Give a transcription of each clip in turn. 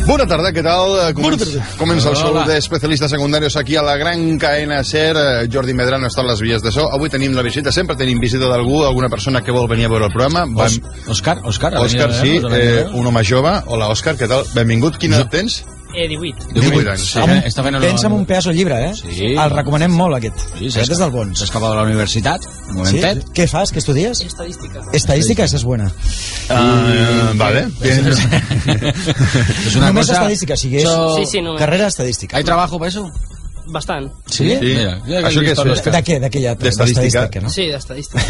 Bona tarda, què tal? Comença el show d'especialistes secundaris aquí a la gran cadena SER. Jordi Medrano està a les vies de so. Avui tenim la visita, sempre tenim visita d'algú, alguna persona que vol venir a veure el programa. Òscar, sí, un home jove. Hola, Òscar, què tal? Benvingut. Quina edat tens? 18. 18 anys, sí. Pensa en un pedaç de llibre, eh? Sí. El recomanem molt, aquest. Sí, aquest és del bons. S'ha escapat de la universitat, un momentet. Sí? Què fas? Què estudies? Estadística, esa es buena. Vale. Es una Només cosa... estadística, si és Sí, no. carrera estadística. ¿Hay trabajo para eso? Bastant. Sí? Mira, Això què és? De què? D'estadística, no? Sí, d'estadística.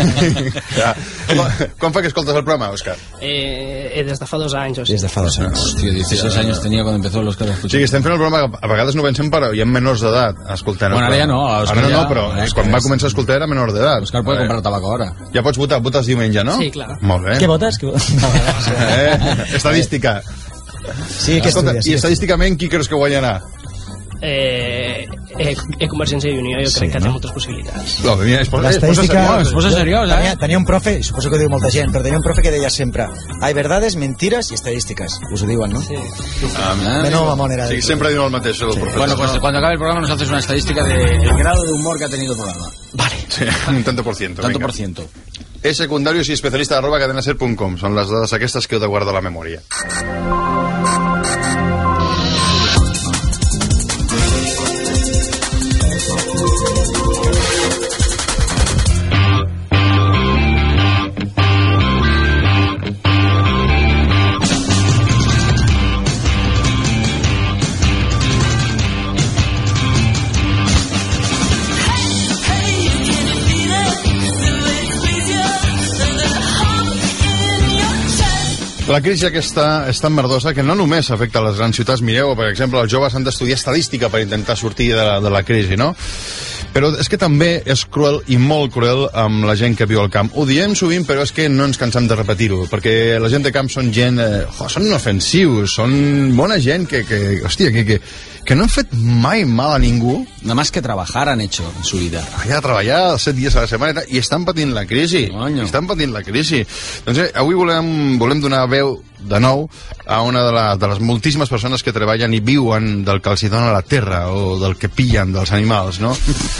Quan fa que escoltes el programa, Òscar? Des de fa 2 anys o sí. Des de fa 2 anys. Hostia, 16 años tenía cuando empezó los que Sí, estem fent el programa, a vegades no pensem, però hi ha menors d'edat escoltant el Bueno, ara ja no. Ara no, però quan va començar a escoltar era menor d'edat. Òscar puede comprar tabaco ahora. Ja pots votar, votes diumenge, no? Sí, clar. Molt bé. Què votes? Estadística. Sí, què Escolta, estudies? i estadísticament qui creus que guanyarà? Convergència i Unió, jo crec que té moltes possibilitats. No, mira, L'estadística... Es posa seriós, Tenia un profe, suposo que ho diu molta gent, però tenia un profe que deia sempre: hay verdades, mentiras y estadísticas. Us ho diuen, no? Sí. Menuda manera Sí, de... sempre diuen el mateix, el professor. Bueno, pues cuando acabe el programa nos haces una estadística del grado de humor que ha tenido el programa. Vale. Sí, un tanto por ciento. Tanto venga. por ciento. És secundarios i especialista @cadenaser.com. Són les dades aquestes que heu de guardar a la memòria. La crisi aquesta és tan merdosa que no només afecta a les grans ciutats. Mireu, per exemple, els joves han d'estudiar estadística per intentar sortir de la crisi, no? Però és que també és cruel i molt cruel amb la gent que viu al camp. Ho diem sovint, però és que no ens cansem de repetir-ho, perquè la gent de camp són gent... són inofensius, són bona gent que no han fet mai mal a ningú. Nada más que trabajar han hecho en su vida. Allà a treballar 7 dies a la setmana i estan patint la crisi. Estan patint la crisi. Doncs avui volem donar veu de nou a una de les moltíssimes persones que treballen i viuen del que els hi dona la terra o del que pillen dels animals, no?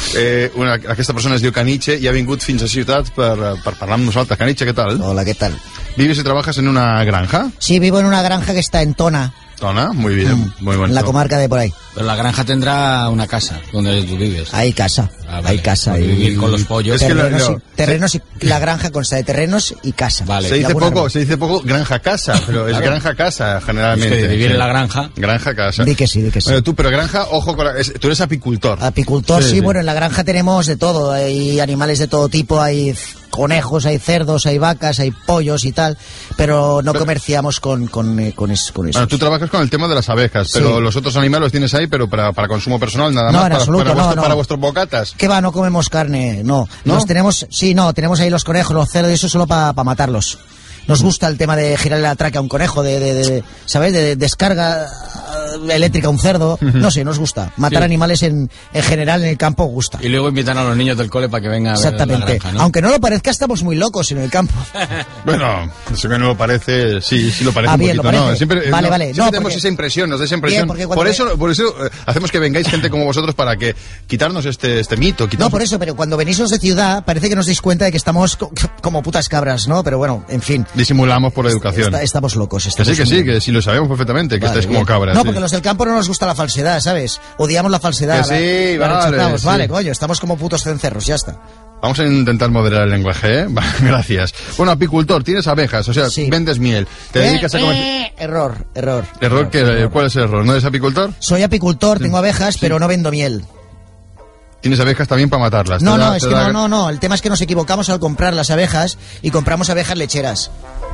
Aquesta persona es diu Caniche i ha vingut fins a Ciutat per parlar amb nosaltres. Caniche, ¿qué tal? Hola, ¿qué tal? ¿Vives y trabajas en una granja? Sí, vivo en una granja que está en Tona. Tona, muy bien, muy bonito. En la comarca de por ahí. Pero la granja tendrá una casa donde tú vives. Hay casa, Vale. hay casa. Para vivir con los pollos. Es que terrenos y la granja consta de terrenos y casa. Vale. Se dice poco granja-casa, pero es granja-casa generalmente. Es que vivir en la granja. Granja-casa. Di que sí. Bueno, tú, pero granja, ojo, tú eres apicultor. Apicultor, sí, bueno, en la granja tenemos de todo. Hay animales de todo tipo, hay conejos, hay cerdos, hay vacas, hay pollos y tal, pero no comerciamos con eso. Bueno, tú trabajas con el tema de las abejas, pero los otros animales los tienes ahí, pero para consumo personal, nada no, más, en absoluto, para vuestros bocatas. ¿Qué va? No comemos carne, no. ¿No? Tenemos ahí los conejos, los cerdos, eso solo para matarlos. Nos gusta el tema de girarle la tráquea a un conejo, ¿sabes? De descarga eléctrica a un cerdo. No sé, nos gusta. Matar animales en general en el campo gusta. Y luego invitan a los niños del cole para que vengan a ver Exactamente. la granja, ¿no? Aunque no lo parezca, estamos muy locos en el campo. Bueno, eso que no lo parece, sí lo parece un bien, poquito, lo parece. ¿no? Siempre No, tenemos esa impresión, nos da esa impresión. Bien, por eso hacemos que vengáis gente como vosotros para que quitarnos este mito. No, por eso, pero cuando venís los de ciudad parece que nos dais cuenta de que estamos como putas cabras, ¿no? Pero bueno, en fin. Disimulamos por educación. Estamos locos. Que sí, lo sabemos perfectamente, que estáis como cabras. No, porque los del campo no nos gusta la falsedad, ¿sabes? Odiamos la falsedad. Que sí, vale. Vale, coño, estamos como putos cencerros, ya está. Vamos a intentar moderar el lenguaje, ¿eh? Gracias. Bueno, apicultor, tienes abejas, o sea, vendes miel. ¿Te dedicas a comer? Error. ¿Error qué? ¿Cuál es el error? ¿No eres apicultor? Soy apicultor, tengo abejas, pero no vendo miel. ¿Tienes abejas también para matarlas? No. El tema es que nos equivocamos al comprar las abejas y compramos abejas lecheras.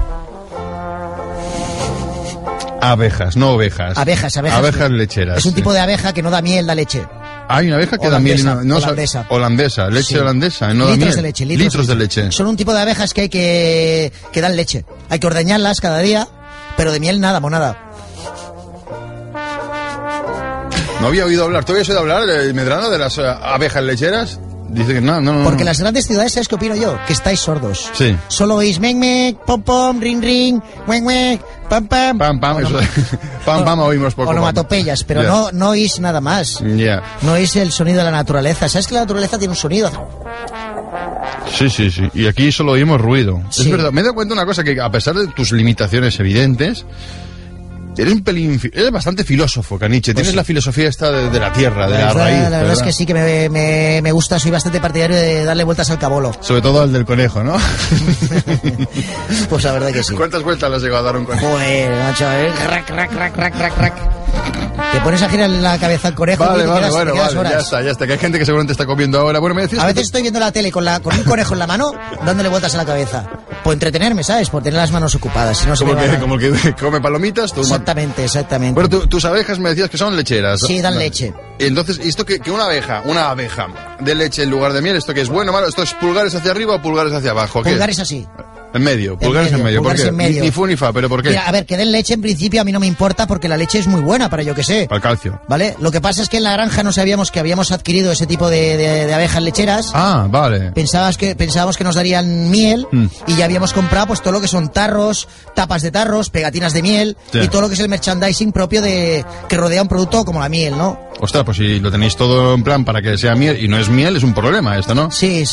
Abejas, no ovejas. Abejas. Abejas lecheras. Es un tipo de abeja que no da miel, da leche. Hay una abeja que da miel. Holandesa. Leche holandesa. No litros da de leche. Litros de leche. Son un tipo de abejas que hay que dan leche. Hay que ordeñarlas cada día, pero de miel nada, monada. No había oído hablar. ¿Tú habías oído hablar, Medrano, de las abejas lecheras? Dice que no. Porque las grandes ciudades, ¿sabes qué opino yo? Que estáis sordos. Sí. Solo oís mec, pom pom, ring ring, weng, pam pam. Pam, eso. Pam, oímos poco. Onomatopeyas, pero Yeah. no oís nada más. Ya. No oís el sonido de la naturaleza. ¿Sabes que la naturaleza tiene un sonido? Sí. Y aquí solo oímos ruido. Sí. Es verdad. Me he dado cuenta de una cosa, que a pesar de tus limitaciones evidentes, eres bastante filósofo, Caniche. Tienes la filosofía esta de la tierra, de la raíz. La verdad es que sí, que me gusta. Soy bastante partidario de darle vueltas al cabolo. Sobre todo al del conejo, ¿no? Pues la verdad que sí. ¿Cuántas vueltas le has llegado a dar a un conejo? Joder, macho, rack. Te pones a girar la cabeza al conejo y te quedas horas. Ya está. Que hay gente que seguramente está comiendo ahora. Bueno, me decías A que veces estoy viendo la tele con un conejo en la mano, dándole vueltas a la cabeza. Por entretenerme, ¿sabes? Por tener las manos ocupadas. Si no se me va- como que come palomitas. Tú Exactamente. Bueno, tus abejas me decías que son lecheras. Sí, dan leche. Y entonces, ¿esto que una abeja de leche en lugar de miel, esto qué es bueno o malo? ¿Esto es pulgares hacia arriba o pulgares hacia abajo? ¿Qué? Pulgares así. En medio, pulgares en medio. ¿Por pulgares qué? en medio. Ni fu ni fa, pero ¿por qué? Mira, a ver, que den leche en principio a mí no me importa porque la leche es muy buena para yo que sé. Para el calcio. ¿Vale? Lo que pasa es que en la granja no sabíamos que habíamos adquirido ese tipo de abejas lecheras. Ah, vale. Pensábamos que nos darían miel y ya habíamos comprado pues todo lo que son tarros, tapas de tarros, pegatinas de miel Ya. y todo lo que es el merchandising propio que rodea un producto como la miel, ¿no? Ostras, pues si lo tenéis todo en plan para que sea miel y no es miel, es un problema esto, ¿no? Sí.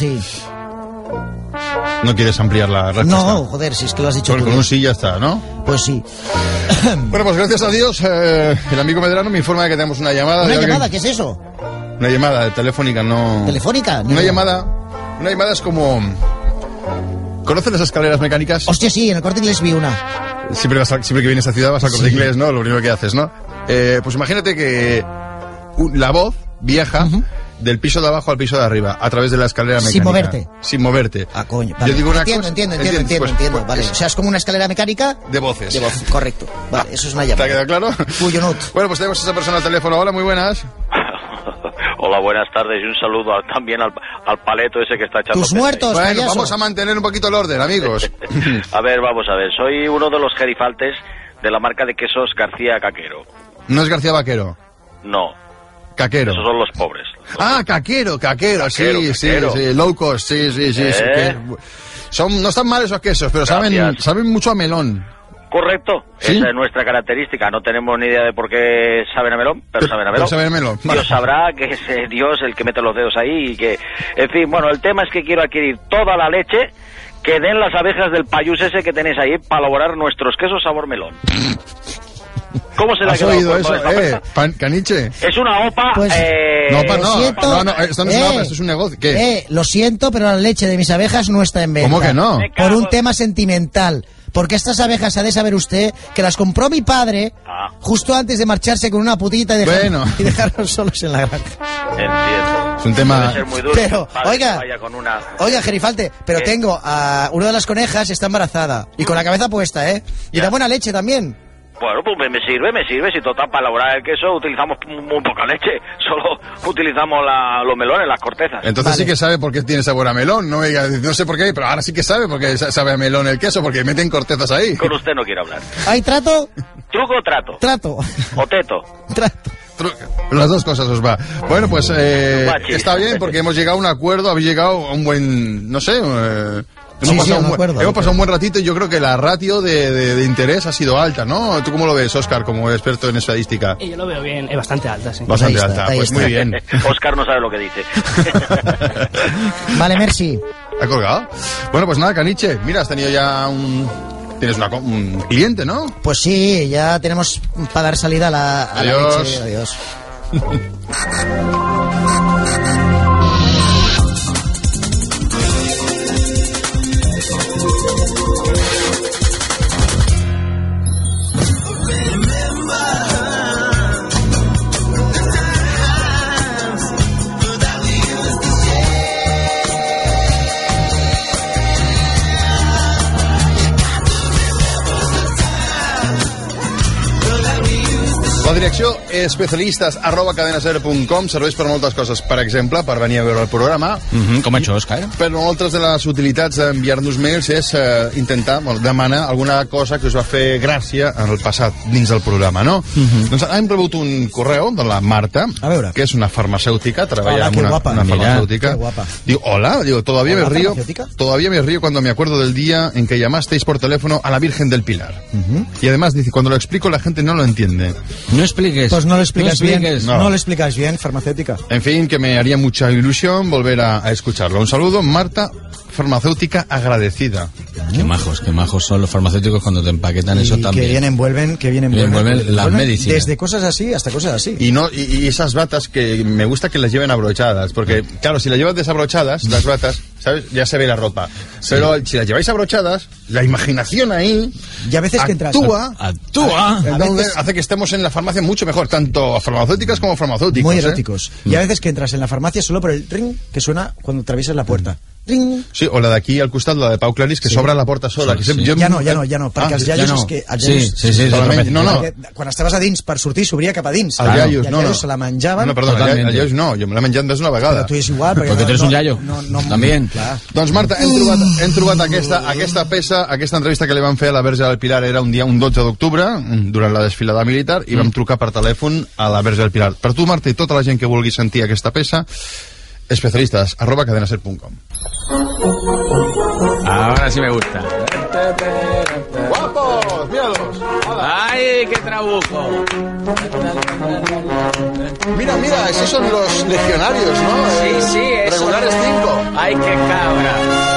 No quieres ampliar la respuesta. No, joder, si es que lo has dicho Con tú. un sí ya está, ¿no? Pues sí. Bueno, pues gracias a Dios, el amigo Medrano me informa de que tenemos una llamada. ¿Una de alguien- llamada? ¿Qué es eso? Una llamada telefónica, no... ¿Telefónica? Una llamada es como... ¿Conoces las escaleras mecánicas? Hostia, sí, en el Corte Inglés vi una. Siempre que vienes a ciudad vas al Corte Inglés, ¿no? Lo primero que haces, ¿no? Pues imagínate que la voz viaja del piso de abajo al piso de arriba a través de la escalera mecánica. Sin moverte. Sin moverte. Ah, coño. Vale. Yo digo una Entiendo. pues, Vale. O sea, es como una escalera mecánica de voces. de voz. Correcto. Vale, eso es una ¿Te ha llamada. quedado claro? Cuyo not. Bueno, pues tenemos a esa persona al teléfono. Hola, muy buenas. Hola, buenas tardes y un saludo también al paleto ese que está echando. Tus muertos, Bueno, payaso. vamos a mantener un poquito el orden, amigos. A ver, vamos a ver. Soy uno de los gerifaltes de la marca de quesos García Caquero. No es García Vaquero. No, Caquero. esos son los pobres. Ah, Caquero, sí, Caquero. sí, low cost, sí. No están mal esos quesos, pero Gracias. saben mucho a melón. Correcto, ¿Sí? esa es nuestra característica. No tenemos ni idea de por qué saben a melón, pero saben a melón. Pero saben a melón. Vale. Dios sabrá que es Dios el que mete los dedos ahí y que... En fin, bueno, el tema es que quiero adquirir toda la leche que den las abejas del payús ese que tenéis ahí para elaborar nuestros quesos sabor melón. ¿Cómo se le ha ¿Has quedado oído el eso? cuerpo de esta oveja? Caniche. Es una OPA... Pues- No, lo siento. no, esto no es una OPA, esto es un negocio. ¿Qué? Lo siento, pero la leche de mis abejas no está en venta. ¿Cómo que no? Me Por cago un en- tema sentimental. Porque estas abejas, ha de saber usted, que las compró mi padre Ah. justo antes de marcharse con una putita y Bueno. dejarnos solos en la granja. Entiendo. Es un tema... Debe ser muy duro. Pero, que un padre oiga. vaya con una... Oiga, Gerifalte, pero ¿Qué? tengo a una de las conejas, está embarazada. Y con la cabeza puesta, ¿eh? Y Ya. da buena leche también. Bueno, pues me sirve. Si total, para elaborar el queso utilizamos muy poca leche. Solo utilizamos los melones, las cortezas. Entonces Vale. sí que sabe por qué tiene sabor a melón, no diga, no sé por qué, pero ahora sí que sabe por qué sabe a melón el queso, porque meten cortezas ahí. Con usted no quiero hablar. ¿Hay trato? ¿Truco o trato? Trato. ¿O teto? Trato. Las dos cosas os va. Bueno, pues Guachi. está bien porque hemos llegado a un acuerdo, habéis llegado a un buen, no sé, Sí, sí, un acuerdo. hemos pasado un buen ratito y yo creo que la ratio de interés ha sido alta, ¿no? ¿Tú cómo lo ves, Óscar, como experto en estadística? Y yo lo veo bien, es bastante alta, sí. Pues Bastante ahí está, alta, ahí pues está. muy bien. Oscar no sabe lo que dice. Vale, merci. ¿Ha colgado? Bueno, pues nada, Caniche, mira, has tenido ya tienes un cliente, ¿no? Pues sí, ya tenemos para dar salida a la Adiós. leche. Adiós. La direcció especialistes@cadenaser.com serveix per moltes coses. Per exemple, per venir a veure el programa. Com això, Òscar? Però moltes de les utilitats d'enviar-nos mails és intentar demanar alguna cosa que us va fer gràcia en el passat dins del programa, no? Doncs hem rebut un correu de la Marta, A veure. que és una farmacèutica, treballa Hola, en qué una guapa. una Mira, farmacéutica. qué guapa. Digo, hola, todavía Hola, me río. farmacéutica. Todavía me río cuando me acuerdo del día en que llamasteis por teléfono a la Virgen del Pilar. Y además dice, cuando lo explico la gente no lo entiende. No expliques. Pues no lo explicas bien. No. No lo explicas bien, farmacéutica. En fin, que me haría mucha ilusión volver a escucharlo. Un saludo, Marta, farmacéutica agradecida. Qué majos son los farmacéuticos cuando te empaquetan eso Y también. que bien envuelven, las medicinas. Desde cosas así hasta cosas así. Y esas batas que me gusta que las lleven abrochadas, porque claro, si las llevas desabrochadas, las batas, ¿sabes? Ya se ve la ropa. Pero si las lleváis abrochadas, la imaginación ahí Y a veces que entras... Actúa. entonces hace que estemos en la farmacia mucho mejor, tanto farmacéuticas como farmacéuticos. Muy ¿eh? eróticos. Y a veces que entras en la farmacia solo por el ring que suena cuando atraviesas la puerta. Ring. Sí, o la d'aquí al costat, la de Pau Clarís, que s'obre la porta sola. Sí, Que sempre, sí. Ja no, perquè els iaios ja no. és que... Els Sí, iaios, sí, sí, solament- no, no. perquè quan estaves a dins per sortir s'obria cap a dins. Els iaios, I els no, no. iaios se la menjaven. No, perdona, Totalmente. el iaios no, jo me l'he menjat més d'una vegada. Però tu és igual. Porque tú eres un iaio. También. Clar. Doncs Marta, hem trobat aquesta peça, aquesta entrevista que li van fer a la Verge del Pilar era un 12 d'octubre, durant la desfilada militar, i vam trucar per telèfon a la Verge del Pilar. Per tu, Marta, i tota la gent que vulgui sentir aquesta peça, especialistas@cadenaser.com. Ahora sí me gusta. ¡Guapos! ¡Míralos! ¡Ay, qué trabuco! Mira, esos son los legionarios, ¿no? Sí, eso. Regulares 5. ¡Ay, qué cabra!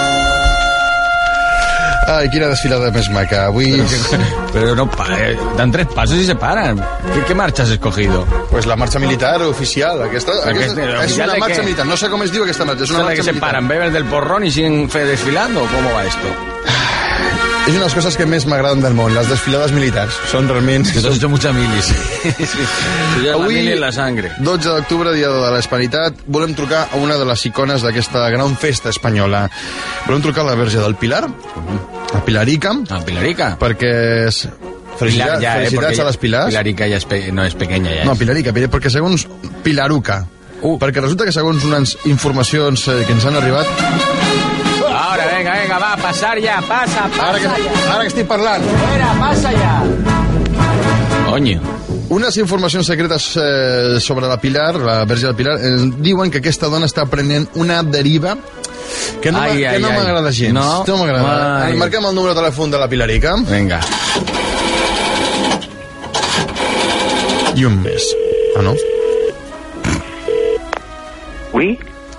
Ai, quina desfilada més maca. Avui, Pero no, dan 3 pasos y se paran. ¿Qué marcha has escogido? pues la marxa militar oficial. Aquesta és ¿oficial una de marxa qué? militar. No sé com es diu aquesta marxa. És una ¿Son de que marxa se militar. paran, beben del porrón y siguen desfilando? ¿Cómo va esto? És una de les coses que més m'agraden del món, les desfilades militars. Són realment... Que tú has hecho mucha milis. Tú llevas la mili en la sangre. 12 d'octubre, dia de l'Hispanitat, volem trucar a una de les icones d'aquesta gran festa espanyola. Volem trucar a la Verge del Pilar, a Pilarica, Pilarica. perquè és... Felicitats a les Pilars. Pilarica ya no es pequeña ya. No, Pilarica, perquè segons Pilaruca. Perquè resulta que segons unes informacions que ens han arribat... Ahora, venga, va, pasar ya, pasa Ara que estic parlant. Fuera, pasa ya. Coño. Unes informacions secretes sobre la Pilar, la Verge del Pilar, diuen que aquesta dona està prenent una deriva que no m'agrada gens. No m'agrada. Ai. Marquem el número de telèfon de la Pilarica. Venga. I un més. Ah, no? Oui,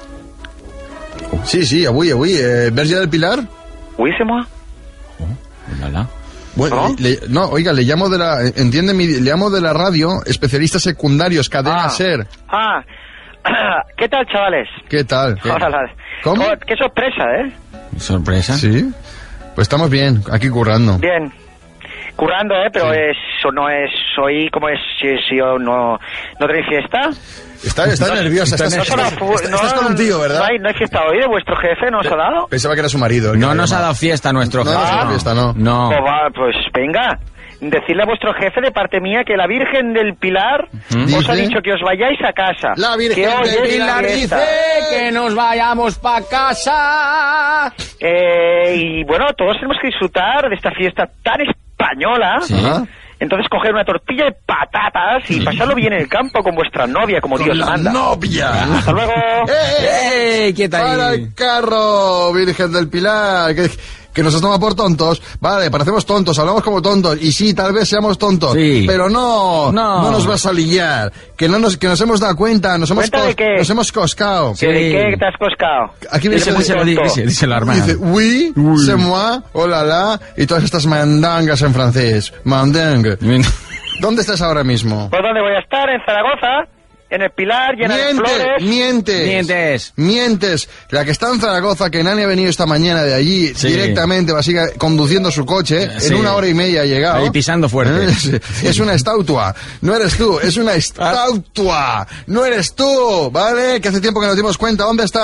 Sí, avui. Verge del Pilar. oui, c'est moi. Hola. Bueno, ¿No? oiga, le llamo de la... le llamo de la radio, especialistas secundarios, Cadena Ser. ¿Qué tal, chavales? ¿Qué tal? Hola. ¿Cómo? Qué sorpresa, ¿eh? ¿Sorpresa? Sí. Pues estamos bien, aquí currando. Bien. Currando, pero eso no es... Hoy, ¿cómo es? Si yo no tenéis fiesta. Está nerviosa. Estás con un tío, ¿verdad? ¿No hay fiesta hoy de vuestro jefe? ¿No os ha dado? Pensaba que era su marido. No nos ha dado fiesta nuestro jefe. No nos ha dado fiesta, no. No. Pues venga. Decirle a vuestro jefe de parte mía que la Virgen del Pilar os ha ¿Dice? dicho que os vayáis a casa. La Virgen que hoy del es Pilar la fiesta. que nos vayamos pa' casa. Y bueno, todos tenemos que disfrutar de esta fiesta tan española. Sí. Ajá. Entonces coger una tortilla de patatas y pasarlo bien en el campo con vuestra novia, como Dios La manda. novia. Hasta luego. ¡Ey! ¿Qué tal? ¡Para el carro, Virgen del Pilar! Que nos toma por tontos. Vale, parecemos tontos, hablamos como tontos. Y sí, tal vez seamos tontos. Sí. Pero no nos vas a liar. Que nos hemos dado cuenta, nos hemos ¿Cuenta de qué? nos hemos coscado. Sí. ¿De qué te has coscado? Aquí me Díselo, hermano. dice, oui, c'est moi, oh la la, y todas estas mandangas en francés. Mandang. ¿Dónde estás ahora mismo? ¿Por dónde voy a estar? En Zaragoza, en el Pilar, llena de flores. Mientes. La que está en Zaragoza, que Nani ha venido esta mañana de allí directamente, conduciendo su coche, en 1 hora y media ha llegado. Ahí pisando fuerte. Es una estatua. No eres tú, es una estatua. No eres tú, ¿vale? Que hace tiempo que nos dimos cuenta. ¿Dónde estás?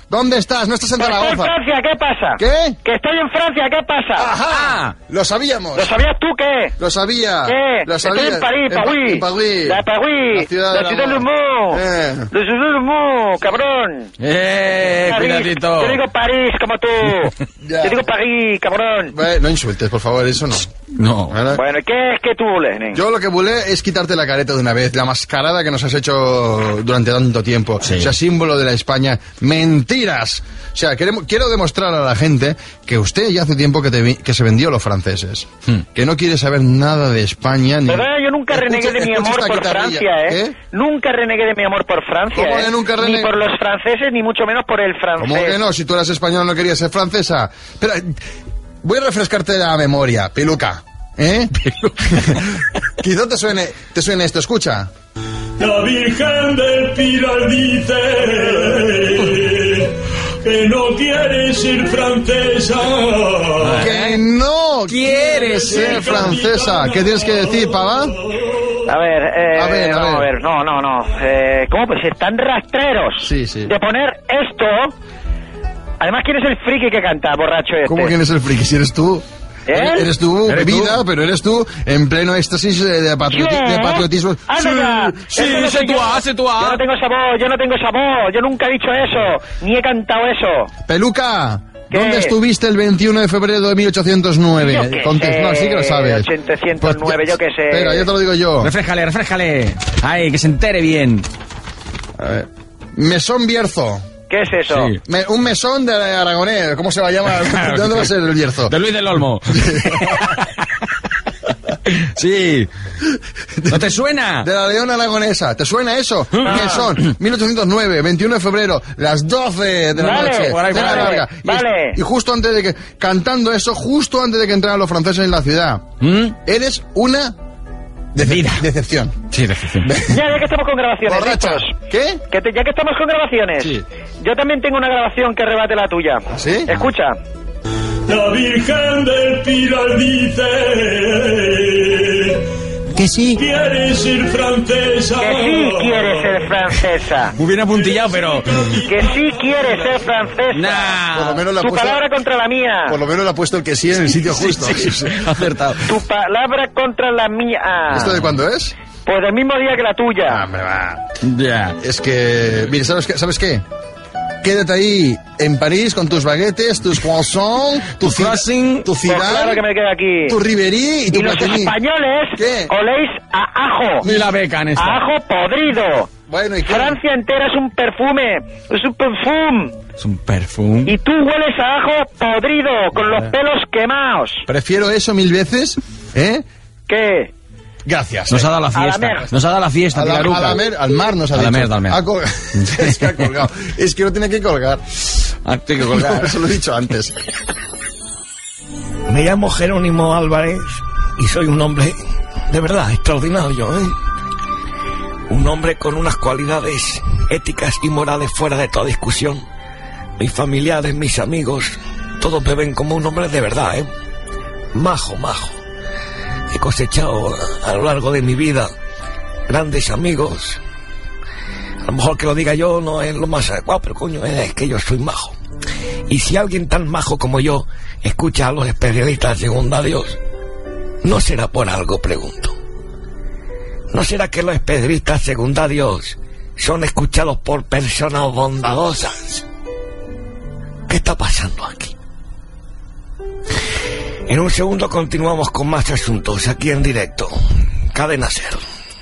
¿Dónde estás? No estás en Estoy en Zaragoza. Francia, ¿qué pasa? ¿Qué? Que estoy en Francia, ¿qué pasa? ¡Ajá! Lo sabíamos. ¿Lo sabías tú qué? Lo sabía. ¿Qué? Lo sabía. Estoy en París, París. En París. La París. La ciudad del del amor. humo. Eh. La ciudad del humo, cabrón. París. Cuidadito. Yo digo París como tú. Ya. Yo digo París, cabrón. No insultes, por favor, eso no. No. ¿Vale? Bueno, ¿qué es que tú voles, nen? Yo lo que volé es quitarte la careta de una vez, la mascarada que nos has hecho durante tanto tiempo. Sí. O sea, símbolo de la España. ¡Mentiras! O sea, quiero demostrar a la gente que usted ya hace tiempo que se vendió a los franceses. Que no quiere saber nada de España. Ni... ¿Verdad? Yo nunca renegué de mi Escucha amor esta por guitarrilla. Francia, ¿eh? ¿Qué? Nunca renegué de mi amor por Francia, ¿Cómo ¿eh? que nunca Ni renegué? por los franceses, ni mucho menos por el francés. ¿Cómo que no? Si tú eras español no querías ser francesa. Pero voy a refrescarte la memoria, peluca. ¿Eh? Quizá te suene esto, escucha. La Virgen del Pilar dice que no quiere ser francesa. Que no quieres ser francesa. ¿Qué tienes que decir, pava? A ver, A ver. vamos a ver, no. ¿Cómo pues están rastreros? Sí. De poner esto. Además, ¿quién es el friki que canta, borracho este? ¿Cómo quién es el friki? Si eres tú. ¿Eh? Eres tú, ¿Eres bebida, tú? pero eres tú en pleno éxtasis de patriotismo. ¡Anda ya! sí, Eso no sé soy tú, yo. sé tú. Yo no tengo esa voz, yo nunca he dicho eso, ni he cantado eso. Peluca, ¿Qué? ¿dónde estuviste el 21 de febrero de 1809? Yo qué No, sí que lo sabes. 1809, yo qué sé. Espera, yo te lo digo yo. Refrescale. Ay, que se entere bien. Mesón Bierzo. ¿Qué es eso? Sí. Un mesón de Aragonés. ¿Cómo se va a llamar? ¿De dónde va a ser el Bierzo? De Luis del Olmo. Sí. ¿No te suena? De la León Aragonesa. ¿Te suena eso? Mesón, 1809, 21 de febrero, las 12 de la Vale, noche. por ahí, Cena vale, larga. vale. Y justo antes de que, cantando eso, justo antes de que entraran los franceses en la ciudad. Eres una decepción. Sí, decepción. Ya que estamos con grabaciones, Borracha. listos. ¿Qué? Ya que estamos con grabaciones, Sí. yo también tengo una grabación que rebate la tuya. ¿Sí? Escucha. La Virgen del Pilar dice Que sí. quiere ser francesa. Que sí quiere ser francesa. Muy bien apuntillado, pero... Que sí quiere ser francesa. Nah. Por lo menos la ha Tu puesto, palabra contra la mía. por lo menos le ha puesto el que sí en el sitio justo. Acertado. Tu palabra contra la mía. ¿Esto de cuándo es? Pues del mismo día que la tuya. Hombre, va. Ya. Es que, mire, ¿sabes qué? Quédate ahí en París con tus baguettes, tus croissants, tu croissant. tu Pues claro cidar, que me quedo aquí. tu riverí y tu Y los platini. españoles ¿Qué? oléis a ajo. Ni la becan esta. A ajo podrido. Bueno, ¿y qué? Francia entera es un perfume. Es un perfume. Es un perfume. Y tú hueles a ajo podrido, con los pelos quemados. Prefiero eso 1000 veces, ¿eh? ¿Qué? Gracias. Nos ha dado la A la fiesta. mer. Nos ha dado la fiesta, Pilaruca. Al mar nos ha A la dicho. mer, al mar. Ha colgado. Es que ha colgado. Es que no tiene que colgar. Ah, tengo que colgar. Eso lo he dicho antes. Me llamo Jerónimo Álvarez y soy un hombre de verdad extraordinario, ¿eh? Un hombre con unas cualidades éticas y morales fuera de toda discusión. Mis familiares, mis amigos, todos me ven como un hombre de verdad, ¿eh? Majo. He cosechado a lo largo de mi vida grandes amigos. A lo mejor que lo diga yo no es lo más adecuado, pero coño, es que yo soy majo. Y si alguien tan majo como yo escucha a los especialistas secundarios, ¿no será por algo, pregunto? ¿No será que los especialistas secundarios son escuchados por personas bondadosas? ¿Qué está pasando aquí? En un segundo continuamos con más asuntos aquí en directo. Cadena Ser.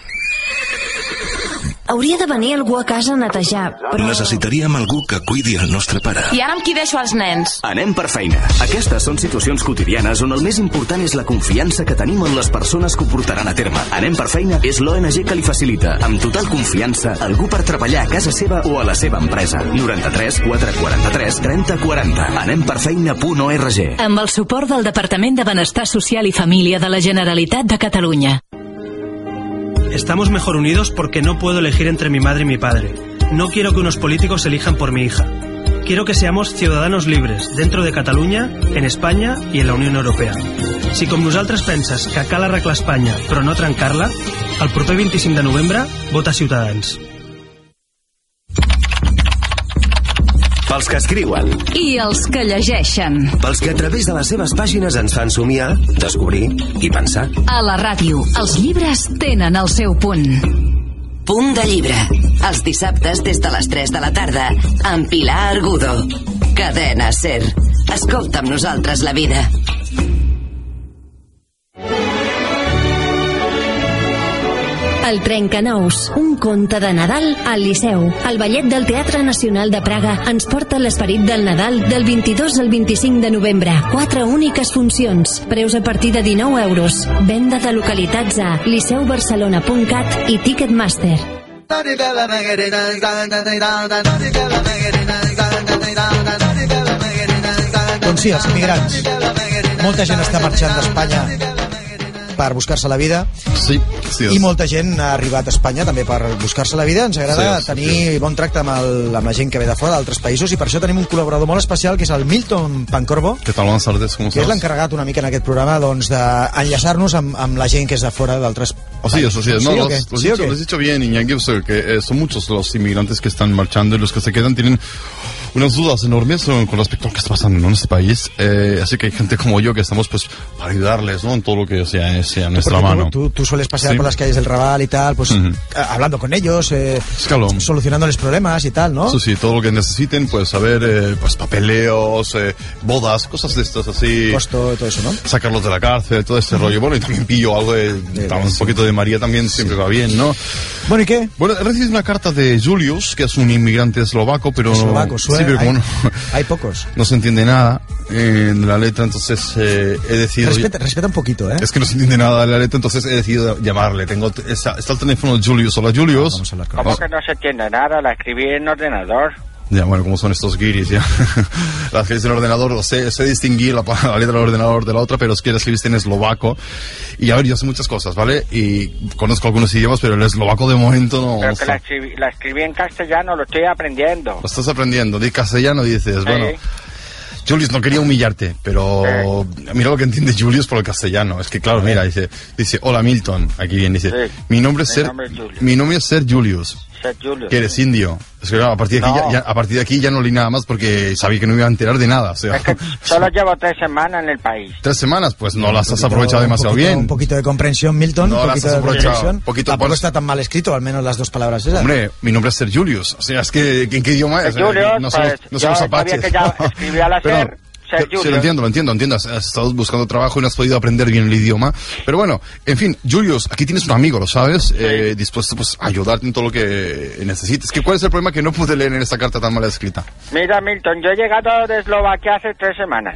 Hauria de venir algú a casa a netejar, però... Necessitaríem algú que cuidi el nostre pare. I ara amb qui deixo els nens? Anem per feina. Aquestes són situacions quotidianes on el més important és la confiança que tenim en les persones que ho portaran a terme. Anem per feina és l'ONG que li facilita, amb total confiança, algú per treballar a casa seva o a la seva empresa. 93 443 30 40. anemperfeina.org. Amb el suport del Departament de Benestar Social i Família de la Generalitat de Catalunya. Estamos mejor unidos porque no puedo elegir entre mi madre y mi padre. No quiero que unos políticos elijan por mi hija. Quiero que seamos ciudadanos libres dentro de Catalunya, en Espanya i en la Unió Europea. Si com nosaltres penses que cal arreglar Espanya però no trencar-la, el proper 25 de novembre vota Ciutadans. Pels que escriuen. I els que llegeixen. Pels que a través de les seves pàgines ens fan somiar, descobrir i pensar. A la ràdio, els llibres tenen el seu punt. Punt de llibre. Els dissabtes des de les 3 de la tarda amb Pilar Argudo. Cadena SER. Escolta amb nosaltres la vida. El Trencanous, un conte de Nadal al Liceu. El ballet del Teatre Nacional de Praga ens porta l'esperit del Nadal del 22 al 25 de novembre. 4 úniques funcions. Preus a partir de 19 euros. Venda de localitats a liceubarcelona.cat i Ticketmaster. Doncs sí, els immigrants. Molta gent està marxant d'Espanya per buscar-se la vida. Sí. I molta gent ha arribat a Espanya també per buscar-se la vida. Ens agrada tenir bon tracte amb la gent que ve de fora d'altres països, i per això tenim un col·laborador molt especial, que és el Milton Pancorbo. Què tal, buenas tardes, ¿cómo estás? Que és l'encarregat una mica en aquest programa d'enllaçar-nos amb la gent que és de fora d'altres països. Eso sí, no, lo has dicho bien, Iñaki, que son muchos los inmigrantes que están marchando, y los que se quedan tienen unas dudas enormes con respecto a lo que está pasando en este país, así que hay gente como yo que estamos pues para ayudarles, ¿no?, en todo lo que sea en nuestra mano. Tú sueles pasear por las calles del Raval y tal, pues hablando con ellos, solucionándoles problemas y tal, ¿no? Sí, todo lo que necesiten, pues saber, pues papeleos, bodas, cosas de estas así. Costo, todo eso, ¿no? Sacarlos de la cárcel, todo este rollo. Bueno, y también pillo algo un poquito de María también, siempre va bien, ¿no? Bueno, ¿y qué? Bueno, he recibido una carta de Julius, que es un inmigrante eslovaco, pero... Eslovaco, sí, pero como hay pocos. No se entiende nada en la letra, entonces he decidido... Respeta un poquito, ¿eh? Es que no se entiende nada de la letra, entonces he decidido llamarle. Está el teléfono de Julius. Hola, Julius. Vamos a hablar con ¿Cómo que no se entiende nada? La escribí en ordenador. Ya, bueno, como son estos guiris, ya. La escribiste en ordenador, sé distinguir la letra del ordenador de la otra, pero es que la escribiste en eslovaco. Y a ver, yo sé muchas cosas, ¿vale? Y conozco algunos idiomas, pero el eslovaco de momento no... Pero que la escribí en castellano, lo estoy aprendiendo. Lo estás aprendiendo, de castellano dices, sí. Bueno... Julius, no quería humillarte, pero mira lo que entiende Julius por el castellano. Es que claro, mira, dice, hola Milton, aquí viene, dice, mi nombre es Ser Julius. Que eres indio. Es que claro, a partir de aquí ya no leí nada más porque sabía que no me iba a enterar de nada. O sea, es que solo llevo 3 semanas en el país. 3 semanas, pues no las has aprovechado demasiado bien. Un poquito de comprensión, Milton. No las has aprovechado. Tampoco está tan mal escrito, al menos las 2 palabras esas. Hombre, mi nombre es Ser Julius. O sea, es que ¿en qué idioma es? Julius, no somos apaches. Que ya escribí a la SER. Sí, lo entiendo. Has estado buscando trabajo y no has podido aprender bien el idioma. Pero bueno, en fin, Julius, aquí tienes un amigo, ¿lo sabes? Dispuesto pues, a ayudarte en todo lo que necesites. ¿Cuál es el problema que no pude leer en esta carta tan mal escrita? Mira, Milton, yo he llegado de Eslovaquia hace 3 semanas.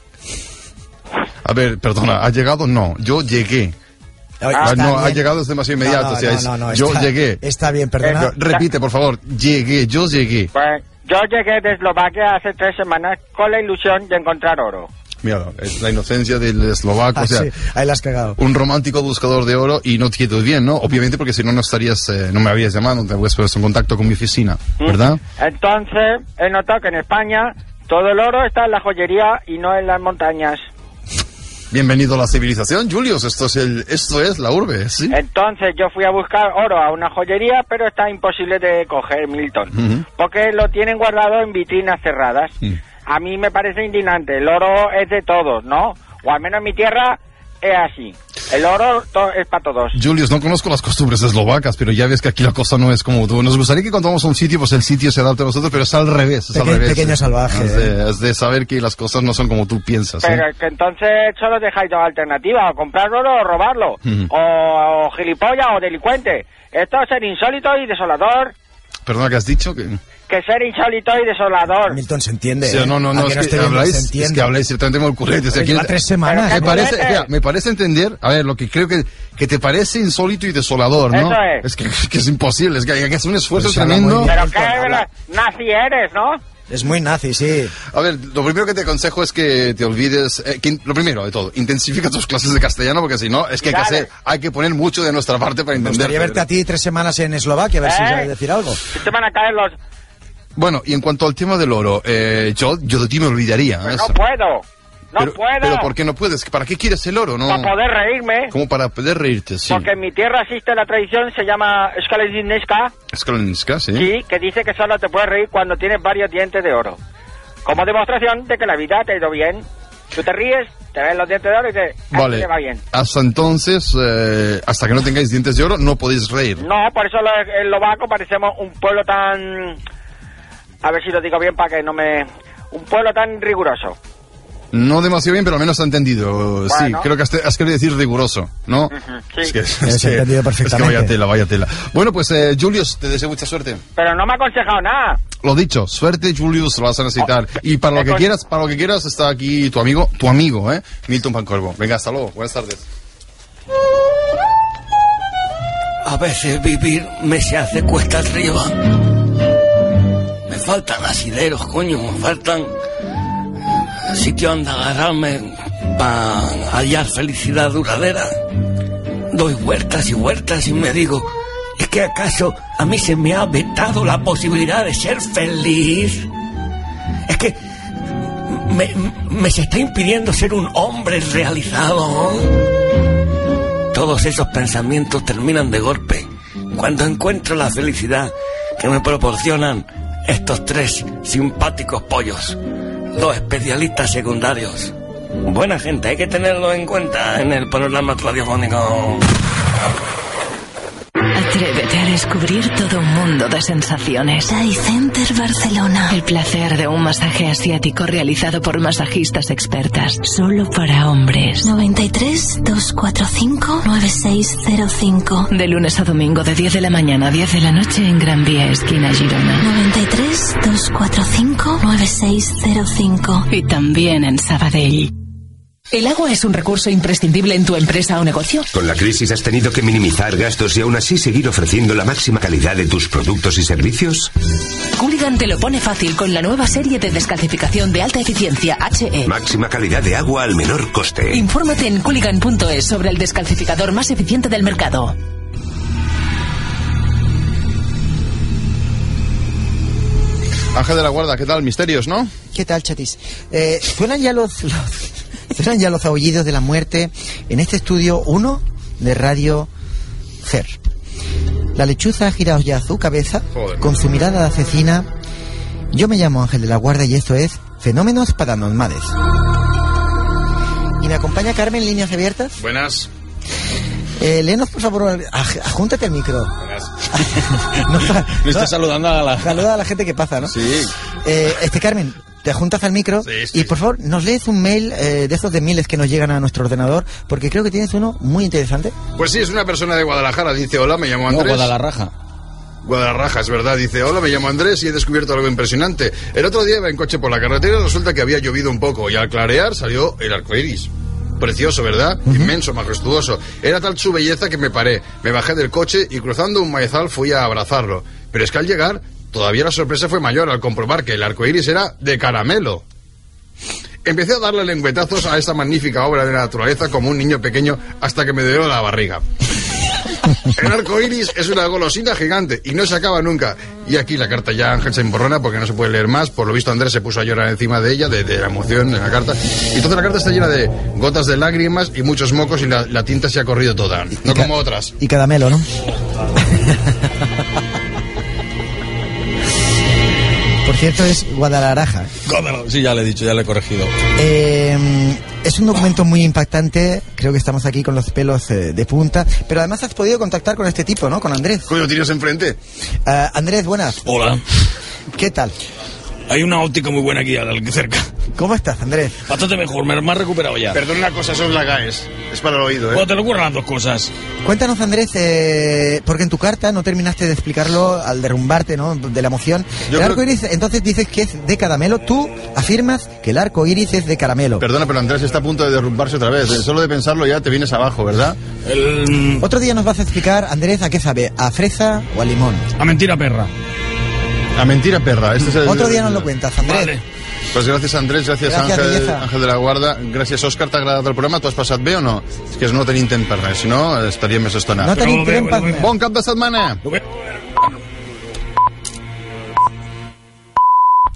A ver, perdona, ¿ha llegado? No, yo llegué. Ha llegado es demasiado inmediato. Llegué. Está bien, perdona. Repite, por favor. Yo llegué. Pues, yo llegué de Eslovaquia hace 3 semanas con la ilusión de encontrar oro. Mira, es la inocencia del eslovaco, o sea, sí, ahí la has cagado. Un romántico buscador de oro y no te quedas bien, ¿no? Obviamente porque si no, no me habrías llamado, no te habrías puesto en contacto con mi oficina, ¿verdad? Entonces, he notado que en España todo el oro está en la joyería y no en las montañas. Bienvenido a la civilización, Julius. Esto es la urbe, ¿sí? Entonces yo fui a buscar oro a una joyería, pero está imposible de coger, Milton, porque lo tienen guardado en vitrinas cerradas. A mí me parece indignante. El oro es de todos, ¿no? O al menos en mi tierra es así. El oro es para todos. Julius, no conozco las costumbres eslovacas, pero ya ves que aquí la cosa no es como tú. Nos gustaría que cuando vamos a un sitio, pues el sitio se adapte a nosotros, pero es al revés. Pequeño salvaje. Es de saber que las cosas no son como tú piensas. Pero que entonces solo dejáis 2 alternativas: o comprar oro o robarlo. O gilipollas o delincuente. Esto es ser insólito y desolador. Perdona, ¿qué has dicho? Que ser insólito y desolador. Milton, se entiende. Sí, no, es que habláis ciertamente muy ocurrente. O sea, lleva 3 semanas. Me parece entender, a ver, lo que creo que te parece insólito y desolador, ¿no? Eso es que es imposible, es que hay que hacer un esfuerzo tremendo. Pero qué nazi eres, ¿no? Es muy nazi, sí. A ver, lo primero que te aconsejo es que te olvides, lo primero de todo, intensifica tus clases de castellano, porque si no, es que hay que poner mucho de nuestra parte para entender. Me gustaría verte a ti 3 semanas en Eslovaquia, a ver si sabes decir algo. Te van a caer los... Bueno, y en cuanto al tema del oro, yo de ti me olvidaría. No puedo. No puedo. ¿Pero por qué no puedes? ¿Para qué quieres el oro? No. Para poder reírme. ¿Cómo para poder reírte? Sí. Porque en mi tierra existe la tradición, se llama Skalininska. Skalininska, sí. Sí, que dice que solo te puedes reír cuando tienes varios dientes de oro. Como demostración de que la vida te ha ido bien. Tú te ríes, te ves los dientes de oro y te va bien. Hasta entonces, hasta que no tengáis dientes de oro, no podéis reír. No, por eso los eslovacos parecemos un pueblo tan... A ver si lo digo bien para que no me... Un pueblo tan riguroso. No demasiado bien, pero al menos ha entendido. Bueno. Sí, creo que has querido decir riguroso, ¿no? Sí. Es que entendido perfectamente. Es que vaya tela. Bueno, pues Julius, te deseo mucha suerte. Pero no me ha aconsejado nada. Lo dicho, suerte, Julius, lo vas a necesitar. Y para lo que quieras, está aquí tu amigo, Milton Pancorbo. Venga, hasta luego. Buenas tardes. A veces vivir me se hace cuesta arriba. Me faltan asideros, coño, me faltan sitio donde agarrarme para hallar felicidad duradera. Doy vueltas y vueltas y me digo, ¿es que acaso a mí se me ha vetado la posibilidad de ser feliz? Es que me se está impidiendo ser un hombre realizado. Todos esos pensamientos terminan de golpe cuando encuentro la felicidad que me proporcionan estos tres simpáticos pollos, los especialistas secundarios. Buena gente, hay que tenerlo en cuenta en el programa radiofónico. Atrévete a descubrir todo un mundo de sensaciones. Thai Center Barcelona. El placer de un masaje asiático realizado por masajistas expertas, solo para hombres. 93 245 9605. De lunes a domingo de 10 de la mañana a 10 de la noche en Gran Vía, esquina Girona. 93 245 9605. Y también en Sabadell. ¿El agua es un recurso imprescindible en tu empresa o negocio? Con la crisis has tenido que minimizar gastos y aún así seguir ofreciendo la máxima calidad de tus productos y servicios. Cooligan te lo pone fácil con la nueva serie de descalcificación de alta eficiencia HE. Máxima calidad de agua al menor coste. Infórmate en cooligan.es sobre el descalcificador más eficiente del mercado. Ángel de la Guarda, ¿qué tal? Misterios, ¿no? ¿Qué tal, chatis? Suenan ya los aullidos de la muerte en este estudio 1 de Radio GER. La lechuza ha girado ya su cabeza. Joder, con su mirada asesina. Yo me llamo Ángel de la Guarda y esto es Fenómenos Paranormales. ¿Y me acompaña Carmen, líneas abiertas? Buenas. Léenos, por favor, ajúntate el micro. Me está saludando a la... Saluda a la gente que pasa, ¿no? Sí. Carmen, te juntas al micro y por favor nos lees un mail de esos de miles que nos llegan a nuestro ordenador, porque creo que tienes uno muy interesante. Pues sí, es una persona de Guadalajara, dice: hola, me llamo Andrés. Guadalajara, es verdad, dice: hola, me llamo Andrés y he descubierto algo impresionante. El otro día iba en coche por la carretera y resulta que había llovido un poco y al clarear salió el arco iris. Precioso, ¿verdad? Inmenso, majestuoso. Era tal su belleza que me paré, me bajé del coche y cruzando un maizal fui a abrazarlo. Pero es que al llegar, todavía la sorpresa fue mayor al comprobar que el arco iris era de caramelo. Empecé a darle lengüetazos a esta magnífica obra de la naturaleza como un niño pequeño hasta que me dolió la barriga. El arco iris es una golosina gigante y no se acaba nunca. Y aquí la carta ya Ángel se emborrona porque no se puede leer más. Por lo visto Andrés se puso a llorar encima de ella, de la emoción en la carta. Y entonces la carta está llena de gotas de lágrimas y muchos mocos y la tinta se ha corrido toda. No como otras. Y caramelo, ¿no? Por cierto, es Guadalajara. Sí, ya le he dicho, ya le he corregido. Es un documento muy impactante. Creo que estamos aquí con los pelos de punta. Pero además has podido contactar con este tipo, ¿no? Con Andrés. ¿Cómo lo tienes enfrente? Andrés, buenas. Hola. ¿Qué tal? Hay una óptica muy buena aquí cerca. ¿Cómo estás, Andrés? Bastante mejor, me has recuperado ya. Perdón una cosa, son la GAES. Es para el oído, ¿eh? Bueno, te lo ocurren las dos cosas. Cuéntanos, Andrés, porque en tu carta no terminaste de explicarlo al derrumbarte, ¿no? De la emoción. El arco iris, entonces dices que es de caramelo. Tú afirmas que el arco iris es de caramelo. Perdona, pero Andrés está a punto de derrumbarse otra vez. Solo de pensarlo ya te vienes abajo, ¿verdad? Otro día nos vas a explicar, Andrés, ¿a qué sabe? ¿A fresa o a limón? A mentira perra. A mentira perra. Este es Otro día nos lo cuentas, Andrés. Vale. Pues gracias, Andrés, gracias Ángel de la Guarda, gracias, Òscar, t'ha agradat el programa? Tu has passat bé o no? És que no tenim temps per res, si no estaríem més estona. No tenim temps per res. Bon cap de setmana!